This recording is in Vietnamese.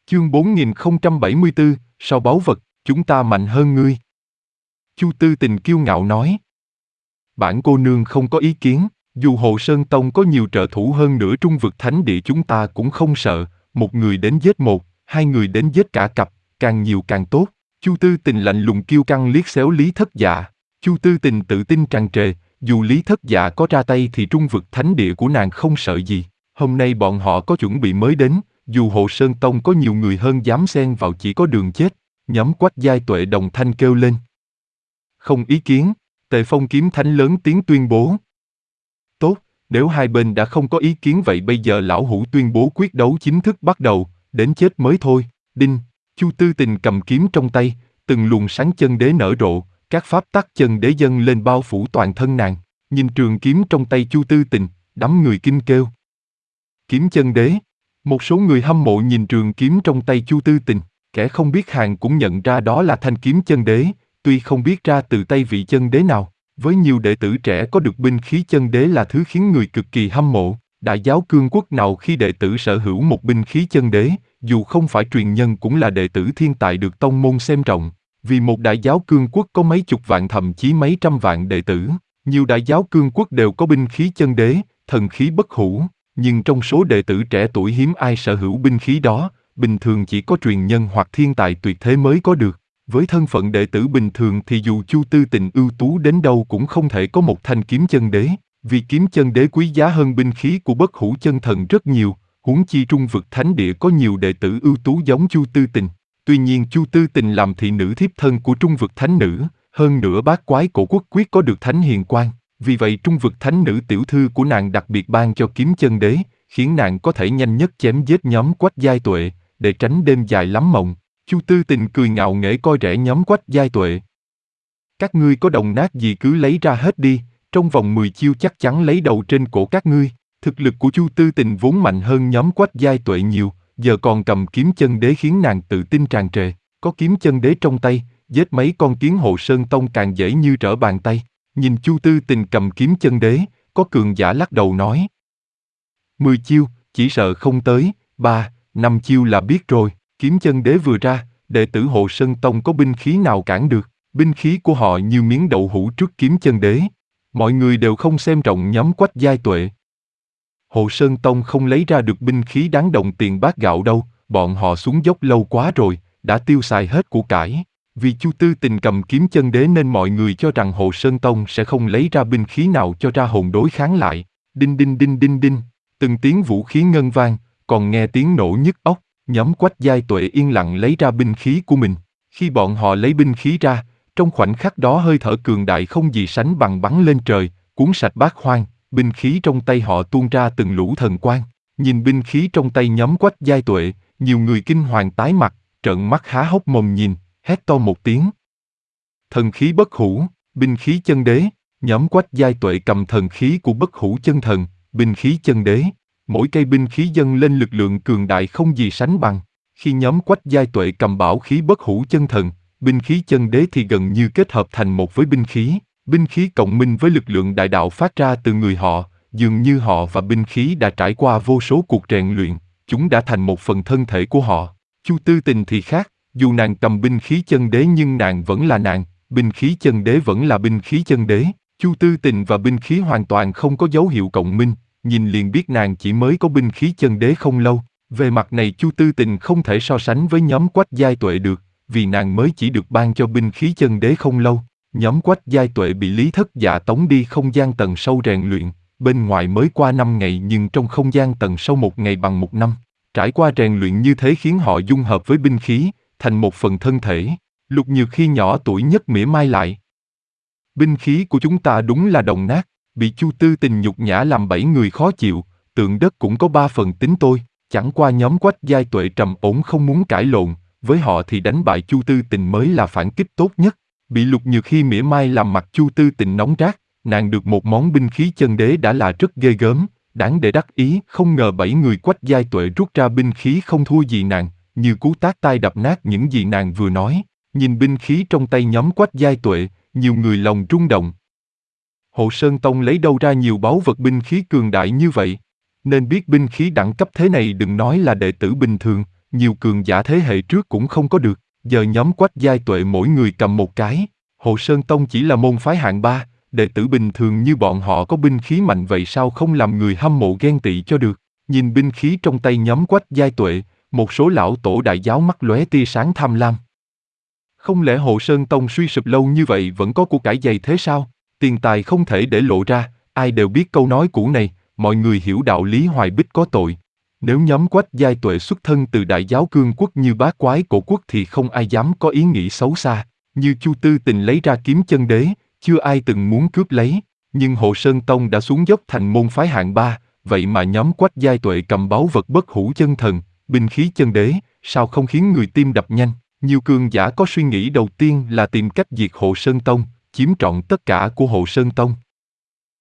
Chương 4074, sau báu vật, chúng ta mạnh hơn ngươi. Chu Tư Tình kiêu ngạo nói. Bản cô nương không có ý kiến, dù Hồ Sơn Tông có nhiều trợ thủ hơn nữa trung vực thánh địa chúng ta cũng không sợ, một người đến giết một, hai người đến giết cả cặp, càng nhiều càng tốt. Chu Tư Tình lạnh lùng kiêu căng liếc xéo Lý Thất Dạ. Chu Tư Tình tự tin tràn trề, dù Lý Thất Dạ có ra tay thì trung vực thánh địa của nàng không sợ gì. Hôm nay bọn họ có chuẩn bị mới đến, dù Hồ Sơn Tông có nhiều người hơn dám xen vào chỉ có đường chết. Nhóm Quách Giai Tuệ đồng thanh kêu lên. Không ý kiến, Tề Phong Kiếm Thánh lớn tiếng tuyên bố. Tốt, nếu hai bên đã không có ý kiến vậy bây giờ lão hủ tuyên bố quyết đấu chính thức bắt đầu, đến chết mới thôi. Đinh, Chu Tư Tình cầm kiếm trong tay, từng luồng sáng chân đế nở rộ, các pháp tắc chân đế dâng lên bao phủ toàn thân nàng. Nhìn trường kiếm trong tay Chu Tư Tình, đám người kinh kêu. Kiếm chân đế. Một số người hâm mộ nhìn trường kiếm trong tay Chu Tư Tình, kẻ không biết hàng cũng nhận ra đó là thanh kiếm chân đế, tuy không biết ra từ tay vị chân đế nào. Với nhiều đệ tử trẻ có được binh khí chân đế là thứ khiến người cực kỳ hâm mộ. Đại giáo cương quốc nào khi đệ tử sở hữu một binh khí chân đế, dù không phải truyền nhân cũng là đệ tử thiên tài được tông môn xem trọng. Vì một đại giáo cương quốc có mấy chục vạn thậm chí mấy trăm vạn đệ tử, nhiều đại giáo cương quốc đều có binh khí chân đế, thần khí bất hủ. Nhưng trong số đệ tử trẻ tuổi hiếm ai sở hữu binh khí đó, bình thường chỉ có truyền nhân hoặc thiên tài tuyệt thế mới có được. Với thân phận đệ tử bình thường thì dù Chu Tư Tình ưu tú đến đâu cũng không thể có một thanh kiếm chân đế, vì kiếm chân đế quý giá hơn binh khí của bất hủ chân thần rất nhiều, huống chi trung vực thánh địa có nhiều đệ tử ưu tú giống Chu Tư Tình. Tuy nhiên Chu Tư Tình làm thị nữ thiếp thân của trung vực thánh nữ, hơn nữa bát quái cổ quốc quyết có được thánh hiền quan. Vì vậy trung vực thánh nữ tiểu thư của nàng đặc biệt ban cho kiếm chân đế, khiến nàng có thể nhanh nhất chém giết nhóm Quách Giai Tuệ, để tránh đêm dài lắm mộng. Chu Tư Tình cười ngạo nghễ coi rẻ nhóm Quách Giai Tuệ. Các ngươi có đồng nát gì cứ lấy ra hết đi, trong vòng 10 chiêu chắc chắn lấy đầu trên cổ các ngươi. Thực lực của Chu Tư Tình vốn mạnh hơn nhóm Quách Giai Tuệ nhiều, giờ còn cầm kiếm chân đế khiến nàng tự tin tràn trề. Có kiếm chân đế trong tay, giết mấy con kiến Hồ Sơn Tông càng dễ như trở bàn tay. Nhìn Chu Tư Tình cầm kiếm chân đế, có cường giả lắc đầu nói. 10 chiêu, chỉ sợ không tới, 3-5 chiêu là biết rồi. Kiếm chân đế vừa ra, đệ tử Hồ Sơn Tông có binh khí nào cản được, binh khí của họ như miếng đậu hũ trước kiếm chân đế. Mọi người đều không xem trọng nhóm Quách Giai Tuệ. Hồ Sơn Tông không lấy ra được binh khí đáng đồng tiền bát gạo đâu, bọn họ xuống dốc lâu quá rồi, đã tiêu xài hết của cải. Vì Chu Tư Tình cầm kiếm chân đế nên mọi người cho rằng Hồ Sơn Tông sẽ không lấy ra binh khí nào cho ra hồn đối kháng lại. Đinh đinh đinh đinh đinh, từng tiếng vũ khí ngân vang, còn nghe tiếng nổ nhức óc. Nhóm Quách Giai Tuệ yên lặng lấy ra binh khí của mình. Khi bọn họ lấy binh khí ra, trong khoảnh khắc đó hơi thở cường đại không gì sánh bằng bắn lên trời, cuốn sạch bát hoang. Binh khí trong tay họ tuôn ra từng lũ thần quang. Nhìn binh khí trong tay nhóm Quách Giai Tuệ, nhiều người kinh hoàng tái mặt, trợn mắt há hốc mồm nhìn, hét to một tiếng. Thần khí bất hủ, binh khí chân đế. Nhóm Quách Giai Tuệ cầm thần khí của bất hủ chân thần, binh khí chân đế. Mỗi cây binh khí dâng lên lực lượng cường đại không gì sánh bằng. Khi nhóm Quách Giai Tuệ cầm bảo khí bất hủ chân thần, binh khí chân đế thì gần như kết hợp thành một với binh khí. Binh khí cộng minh với lực lượng đại đạo phát ra từ người họ, dường như họ và binh khí đã trải qua vô số cuộc rèn luyện, chúng đã thành một phần thân thể của họ. Chu Tư Tình thì khác, dù nàng cầm binh khí chân đế nhưng nàng vẫn là nàng, binh khí chân đế vẫn là binh khí chân đế. Chu Tư Tình và binh khí hoàn toàn không có dấu hiệu cộng minh, nhìn liền biết nàng chỉ mới có binh khí chân đế không lâu. Về mặt này Chu Tư Tình không thể so sánh với nhóm Quách Giai Tuệ được, vì nàng mới chỉ được ban cho binh khí chân đế không lâu. Nhóm Quách Giai Tuệ bị Lý Thất Dạ tống đi không gian tầng sâu rèn luyện, bên ngoài mới qua 5 ngày nhưng trong không gian tầng sâu 1 ngày bằng 1 năm. Trải qua rèn luyện như thế khiến họ dung hợp với binh khí, thành một phần thân thể. Lục Nhược khi nhỏ tuổi nhất mỉa mai lại. Binh khí của chúng ta đúng là đồng nát, bị Chu Tư Tình nhục nhã làm 7 người khó chịu, tượng đất cũng có 3 phần tính tôi. Chẳng qua nhóm Quách Giai Tuệ trầm ổn không muốn cãi lộn, với họ thì đánh bại Chu Tư Tình mới là phản kích tốt nhất. Bị Lục Nhược Hy mỉa mai làm mặt Chu Tư Tình nóng rát, nàng được một món binh khí chân đế đã là rất ghê gớm, đáng để đắc ý. Không ngờ 7 người Quách Giai Tuệ rút ra binh khí không thua gì nàng, như cú tát tai đập nát những gì nàng vừa nói. Nhìn binh khí trong tay nhóm Quách Giai Tuệ, nhiều người lòng rung động. Hồ Sơn Tông lấy đâu ra nhiều báu vật binh khí cường đại như vậy? Nên biết binh khí đẳng cấp thế này đừng nói là đệ tử bình thường, nhiều cường giả thế hệ trước cũng không có được, giờ nhóm Quách Giai Tuệ mỗi người cầm một cái. Hộ Sơn Tông chỉ là môn phái hạng 3, đệ tử bình thường như bọn họ có binh khí mạnh vậy sao không làm người hâm mộ ghen tị cho được. Nhìn binh khí trong tay nhóm Quách Giai Tuệ, một số lão tổ đại giáo mắt lóe tia sáng tham lam. Không lẽ Hộ Sơn Tông suy sụp lâu như vậy vẫn có của cải dày thế sao? Tiền tài không thể để lộ ra, ai đều biết câu nói cũ này, mọi người hiểu đạo lý hoài bích có tội. Nếu nhóm Quách Giai Tuệ xuất thân từ đại giáo cương quốc như bát quái cổ quốc thì không ai dám có ý nghĩ xấu xa. Như Chu Tư Tình lấy ra kiếm chân đế, chưa ai từng muốn cướp lấy. Nhưng Hộ Sơn Tông đã xuống dốc thành môn phái hạng 3, vậy mà nhóm Quách Giai Tuệ cầm báu vật bất hủ chân thần, binh khí chân đế, sao không khiến người tim đập nhanh? Nhiều cường giả có suy nghĩ đầu tiên là tìm cách diệt Hộ Sơn Tông, chiếm trọn tất cả của Hộ Sơn Tông.